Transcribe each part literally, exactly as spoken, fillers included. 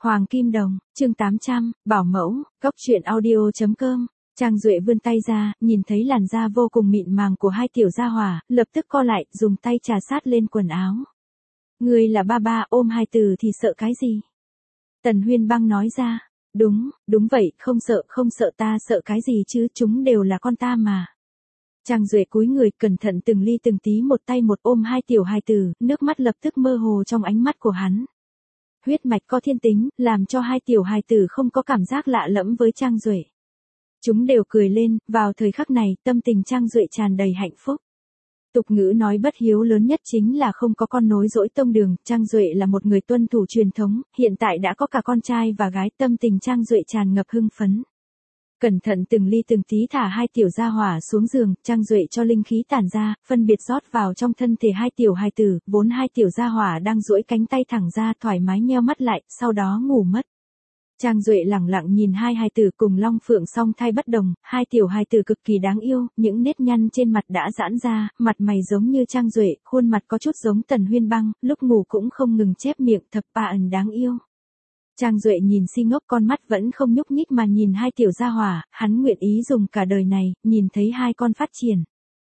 Hoàng Kim Đồng, chương tám trăm, Bảo Mẫu, Cốc truyện audio chấm com. Trang Duệ vươn tay ra, nhìn thấy làn da vô cùng mịn màng của hai tiểu gia hỏa, lập tức co lại, dùng tay trà sát lên quần áo. Người là ba ba, ôm hai từ thì sợ cái gì? Tần Huyên Băng nói ra. Đúng, đúng vậy, không sợ, không sợ, ta sợ cái gì chứ, chúng đều là con ta mà. Trang Duệ cúi người, cẩn thận từng ly từng tí, một tay một ôm hai tiểu hài tử, nước mắt lập tức mơ hồ trong ánh mắt của hắn. Huyết mạch có thiên tính, làm cho hai tiểu hài tử không có cảm giác lạ lẫm với Trang Duệ. Chúng đều cười lên, vào thời khắc này, tâm tình Trang Duệ tràn đầy hạnh phúc. Tục ngữ nói bất hiếu lớn nhất chính là không có con nối dõi tông đường, Trang Duệ là một người tuân thủ truyền thống, hiện tại đã có cả con trai và gái, tâm tình Trang Duệ tràn ngập hưng phấn. Cẩn thận từng ly từng tí thả hai tiểu gia hỏa xuống giường, Trang Duệ cho linh khí tản ra, phân biệt rót vào trong thân thể hai tiểu hài tử, vốn hai tiểu gia hỏa đang duỗi cánh tay thẳng ra, thoải mái nheo mắt lại, sau đó ngủ mất. Trang Duệ lẳng lặng nhìn hai hài tử cùng long phượng song thai bất đồng, hai tiểu hài tử cực kỳ đáng yêu, những nếp nhăn trên mặt đã giãn ra, mặt mày giống như Trang Duệ, khuôn mặt có chút giống Tần Huyên Băng, lúc ngủ cũng không ngừng chép miệng, thập ba ẩn đáng yêu. Trang Duệ nhìn si ngốc, con mắt vẫn không nhúc nhích mà nhìn hai tiểu gia hỏa, hắn nguyện ý dùng cả đời này, nhìn thấy hai con phát triển.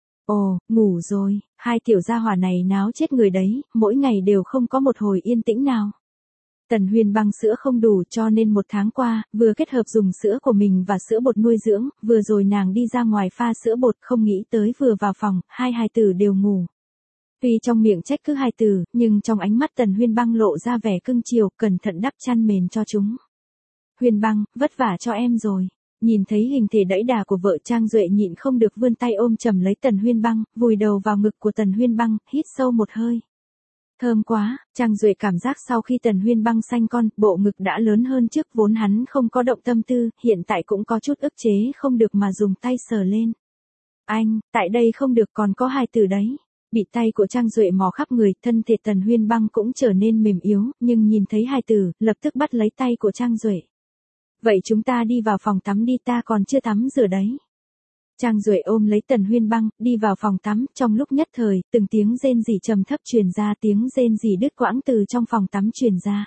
Ồ, ngủ rồi, hai tiểu gia hỏa này náo chết người đấy, mỗi ngày đều không có một hồi yên tĩnh nào. Tần Huyên Băng sữa không đủ cho nên một tháng qua, vừa kết hợp dùng sữa của mình và sữa bột nuôi dưỡng, vừa rồi nàng đi ra ngoài pha sữa bột, không nghĩ tới vừa vào phòng, hai hài tử đều ngủ. Tuy trong miệng trách cứ hai từ, nhưng trong ánh mắt Tần Huyên Băng lộ ra vẻ cưng chiều, cẩn thận đắp chăn mền cho chúng. Huyên Băng, vất vả cho em rồi. Nhìn thấy hình thể đẫy đà của vợ, Trang Duệ nhịn không được vươn tay ôm chầm lấy Tần Huyên Băng, vùi đầu vào ngực của Tần Huyên Băng, hít sâu một hơi. Thơm quá, Trang Duệ cảm giác sau khi Tần Huyên Băng sanh con, bộ ngực đã lớn hơn trước, vốn hắn không có động tâm tư, hiện tại cũng có chút ức chế không được mà dùng tay sờ lên. Anh, tại đây không được, còn có hai từ đấy. Bị tay của Trang Duệ mò khắp người, thân thể Tần Huyên Băng cũng trở nên mềm yếu, nhưng nhìn thấy hài tử, lập tức bắt lấy tay của Trang Duệ. Vậy chúng ta đi vào phòng tắm đi, ta còn chưa tắm rửa đấy. Trang Duệ ôm lấy Tần Huyên Băng, đi vào phòng tắm, trong lúc nhất thời, từng tiếng rên rỉ trầm thấp truyền ra, tiếng rên rỉ đứt quãng từ trong phòng tắm truyền ra.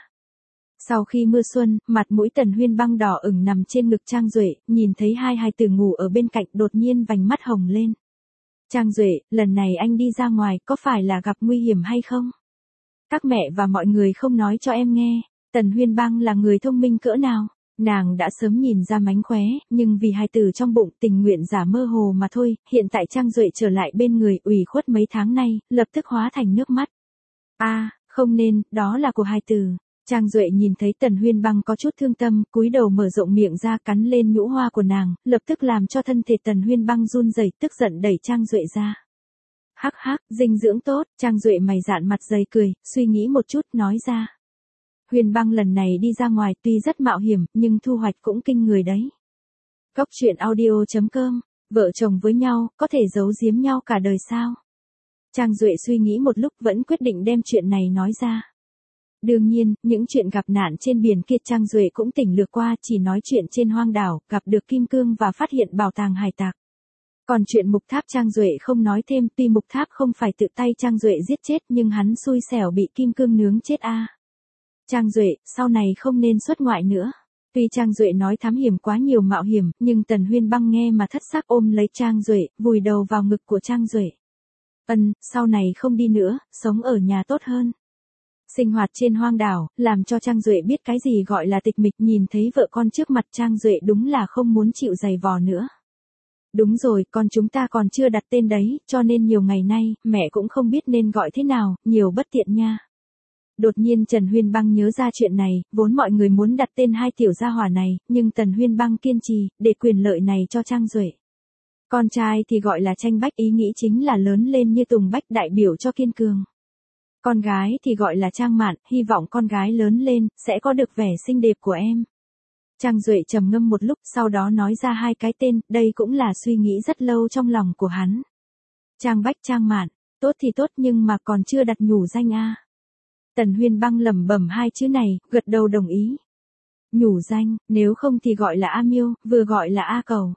Sau khi mưa xuân, mặt mũi Tần Huyên Băng đỏ ửng nằm trên ngực Trang Duệ, nhìn thấy hai hài tử ngủ ở bên cạnh, đột nhiên vành mắt hồng lên. Trang Duệ, lần này anh đi ra ngoài, có phải là gặp nguy hiểm hay không? Các mẹ và mọi người không nói cho em nghe, Tần Huyên Băng là người thông minh cỡ nào? Nàng đã sớm nhìn ra mánh khóe, nhưng vì hài tử trong bụng, tình nguyện giả mơ hồ mà thôi, hiện tại Trang Duệ trở lại bên người, ủy khuất mấy tháng nay, lập tức hóa thành nước mắt. A, à, không nên, đó là của hài tử. Trang Duệ nhìn thấy Tần Huyên Băng có chút thương tâm, cúi đầu mở rộng miệng ra cắn lên nhũ hoa của nàng, lập tức làm cho thân thể Tần Huyên Băng run rẩy, tức giận đẩy Trang Duệ ra. Hắc hắc, dinh dưỡng tốt, Trang Duệ mày dạn mặt dày cười, suy nghĩ một chút, nói ra. Huyên Băng lần này đi ra ngoài tuy rất mạo hiểm, nhưng thu hoạch cũng kinh người đấy. Cốc truyện audio chấm com, vợ chồng với nhau, có thể giấu giếm nhau cả đời sao? Trang Duệ suy nghĩ một lúc vẫn quyết định đem chuyện này nói ra. Đương nhiên, những chuyện gặp nạn trên biển kia Trang Duệ cũng tỉnh lược qua, chỉ nói chuyện trên hoang đảo, gặp được kim cương và phát hiện bảo tàng hải tặc. Còn chuyện Mục Tháp Trang Duệ không nói thêm, tuy Mục Tháp không phải tự tay Trang Duệ giết chết nhưng hắn xui xẻo bị kim cương nướng chết a. À. Trang Duệ, sau này không nên xuất ngoại nữa. Tuy Trang Duệ nói thám hiểm quá nhiều mạo hiểm, nhưng Tần Huyên Băng nghe mà thất sắc ôm lấy Trang Duệ, vùi đầu vào ngực của Trang Duệ. Ân, sau này không đi nữa, sống ở nhà tốt hơn. Sinh hoạt trên hoang đảo, làm cho Trang Duệ biết cái gì gọi là tịch mịch, nhìn thấy vợ con trước mặt Trang Duệ đúng là không muốn chịu giày vò nữa. Đúng rồi, con chúng ta còn chưa đặt tên đấy, cho nên nhiều ngày nay, mẹ cũng không biết nên gọi thế nào, nhiều bất tiện nha. Đột nhiên Trần Huyên Băng nhớ ra chuyện này, vốn mọi người muốn đặt tên hai tiểu gia hỏa này, nhưng Tần Huyên Băng kiên trì, để quyền lợi này cho Trang Duệ. Con trai thì gọi là Tranh Bách, ý nghĩ chính là lớn lên như Tùng Bách, đại biểu cho kiên cường. Con gái thì gọi là Trang Mạn, hy vọng con gái lớn lên, sẽ có được vẻ xinh đẹp của em. Trang Duệ trầm ngâm một lúc, sau đó nói ra hai cái tên, đây cũng là suy nghĩ rất lâu trong lòng của hắn. Trang Bách, Trang Mạn, tốt thì tốt nhưng mà còn chưa đặt nhủ danh a. Tần Huyên Băng lẩm bẩm hai chữ này, gật đầu đồng ý. Nhủ danh, nếu không thì gọi là A Miêu, vừa gọi là A Cầu.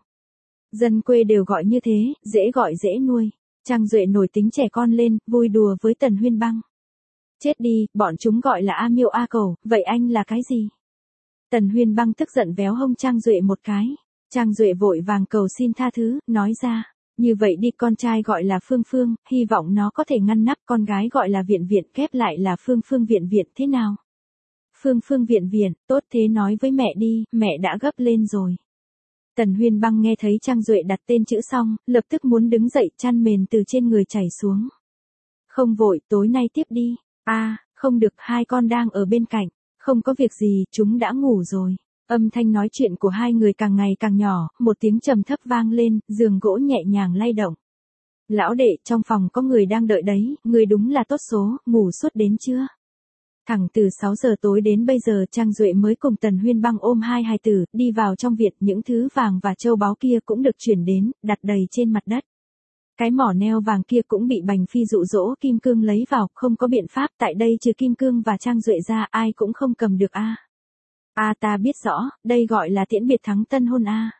Dân quê đều gọi như thế, dễ gọi dễ nuôi. Trang Duệ nổi tính trẻ con lên, vui đùa với Tần Huyên Băng. Chết đi, bọn chúng gọi là A Miêu A Cầu, vậy anh là cái gì? Tần Huyên Băng tức giận véo hông Trang Duệ một cái. Trang Duệ vội vàng cầu xin tha thứ, nói ra. Như vậy đi, con trai gọi là Phương Phương, hy vọng nó có thể ngăn nắp, con gái gọi là Viện Viện, kép lại là Phương Phương Viện Viện, thế nào? Phương Phương Viện Viện, tốt thế nói với mẹ đi, mẹ đã gấp lên rồi. Tần Huyên Băng nghe thấy Trang Duệ đặt tên chữ xong, lập tức muốn đứng dậy, chăn mền từ trên người chảy xuống. Không vội, tối nay tiếp đi. À, không được, hai con đang ở bên cạnh. Không có việc gì, chúng đã ngủ rồi. Âm thanh nói chuyện của hai người càng ngày càng nhỏ, một tiếng trầm thấp vang lên, giường gỗ nhẹ nhàng lay động. Lão đệ, trong phòng có người đang đợi đấy, người đúng là tốt số, ngủ suốt đến chưa? Thẳng từ sáu giờ tối đến bây giờ Trang Duệ mới cùng Tần Huyên Băng ôm hai hài tử, đi vào trong viện, những thứ vàng và châu báu kia cũng được chuyển đến, đặt đầy trên mặt đất. Cái mỏ neo vàng kia cũng bị Bành Phi dụ dỗ Kim Cương lấy vào, không có biện pháp, tại đây trừ Kim Cương và Trang Duệ ra ai cũng không cầm được a. A à, ta biết rõ, đây gọi là tiễn biệt thắng tân hôn a. À.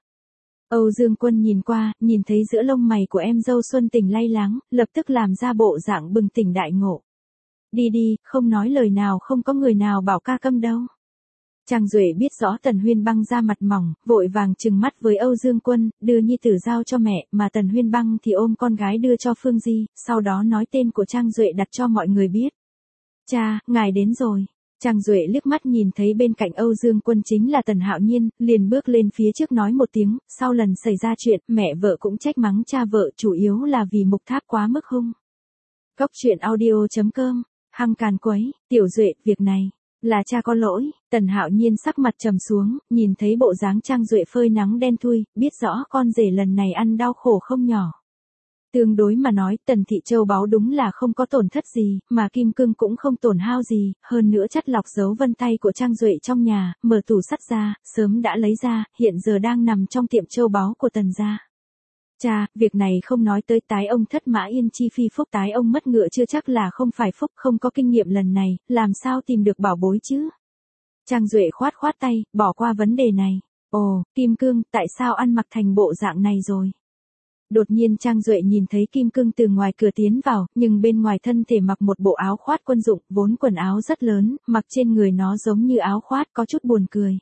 Âu Dương Quân nhìn qua, nhìn thấy giữa lông mày của em dâu Xuân Tình lay láng, lập tức làm ra bộ dạng bừng tỉnh đại ngộ. Đi đi, không nói lời nào, không có người nào bảo ca câm đâu. Trang Duệ biết rõ Tần Huyên Băng ra mặt mỏng, vội vàng trừng mắt với Âu Dương Quân, đưa nhi tử giao cho mẹ, mà Tần Huyên Băng thì ôm con gái đưa cho Phương Di, sau đó nói tên của Trang Duệ đặt cho mọi người biết. Cha, ngài đến rồi. Trang Duệ liếc mắt nhìn thấy bên cạnh Âu Dương Quân chính là Tần Hạo Nhiên, liền bước lên phía trước nói một tiếng, sau lần xảy ra chuyện, mẹ vợ cũng trách mắng cha vợ, chủ yếu là vì Mục Tháp quá mức hung. Góc truyện audio chấm com, hăng càn quấy, Tiểu Duệ, việc này là cha có lỗi. Tần Hạo Nhiên sắc mặt trầm xuống, nhìn thấy bộ dáng Trang Duệ phơi nắng đen thui, biết rõ con rể lần này ăn đau khổ không nhỏ. Tương đối mà nói, Tần Thị châu báu đúng là không có tổn thất gì, mà Kim Cương cũng không tổn hao gì, hơn nữa chất lọc dấu vân tay của Trang Duệ trong nhà, mở tủ sắt ra, sớm đã lấy ra, hiện giờ đang nằm trong tiệm châu báu của Tần gia. Cha, việc này không nói tới tái ông thất mã yên chi phi phúc, tái ông mất ngựa chưa chắc là không phải phúc, không có kinh nghiệm lần này, làm sao tìm được bảo bối chứ? Trang Duệ khoát khoát tay, bỏ qua vấn đề này. Ồ, Kim Cương, tại sao ăn mặc thành bộ dạng này rồi? Đột nhiên Trang Duệ nhìn thấy Kim Cương từ ngoài cửa tiến vào, nhưng bên ngoài thân thể mặc một bộ áo khoát quân dụng, vốn quần áo rất lớn, mặc trên người nó giống như áo khoát, có chút buồn cười.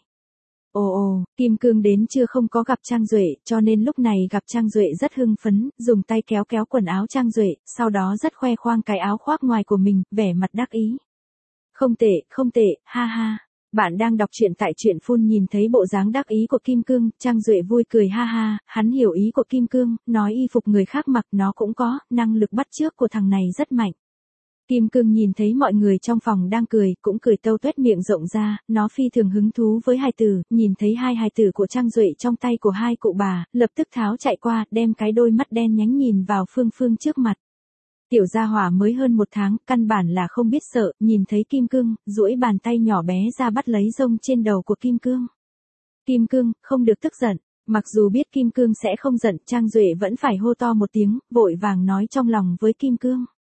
Ồ ồ, Kim Cương đến chưa không có gặp Trang Duệ, cho nên lúc này gặp Trang Duệ rất hưng phấn, dùng tay kéo kéo quần áo Trang Duệ, sau đó rất khoe khoang cái áo khoác ngoài của mình, vẻ mặt đắc ý. Không tệ, không tệ, ha ha. Bạn đang đọc truyện tại truyện phun, nhìn thấy bộ dáng đắc ý của Kim Cương, Trang Duệ vui cười ha ha, hắn hiểu ý của Kim Cương, nói y phục người khác mặc nó cũng có, năng lực bắt chước của thằng này rất mạnh. Kim Cương nhìn thấy mọi người trong phòng đang cười, cũng cười tâu tuét miệng rộng ra, nó phi thường hứng thú với hài tử, nhìn thấy hai hài tử của Trang Duệ trong tay của hai cụ bà, lập tức tháo chạy qua, đem cái đôi mắt đen nhánh nhìn vào Phương Phương trước mặt. Tiểu gia hỏa mới hơn một tháng, căn bản là không biết sợ, nhìn thấy Kim Cương, duỗi bàn tay nhỏ bé ra bắt lấy rông trên đầu của Kim Cương. Kim Cương, không được tức giận. Mặc dù biết Kim Cương sẽ không giận, Trang Duệ vẫn phải hô to một tiếng, vội vàng nói trong lòng với Kim Cương.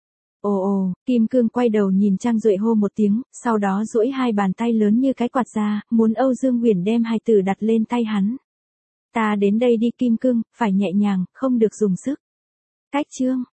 Ồ ồ, Kim Cương quay đầu nhìn Trang Duệ hô một tiếng, sau đó duỗi hai bàn tay lớn như cái quạt ra, muốn Âu Dương Huyền đem hài tử đặt lên tay hắn. Ta đến đây đi Kim Cương, phải nhẹ nhàng, không được dùng sức. Cách chương.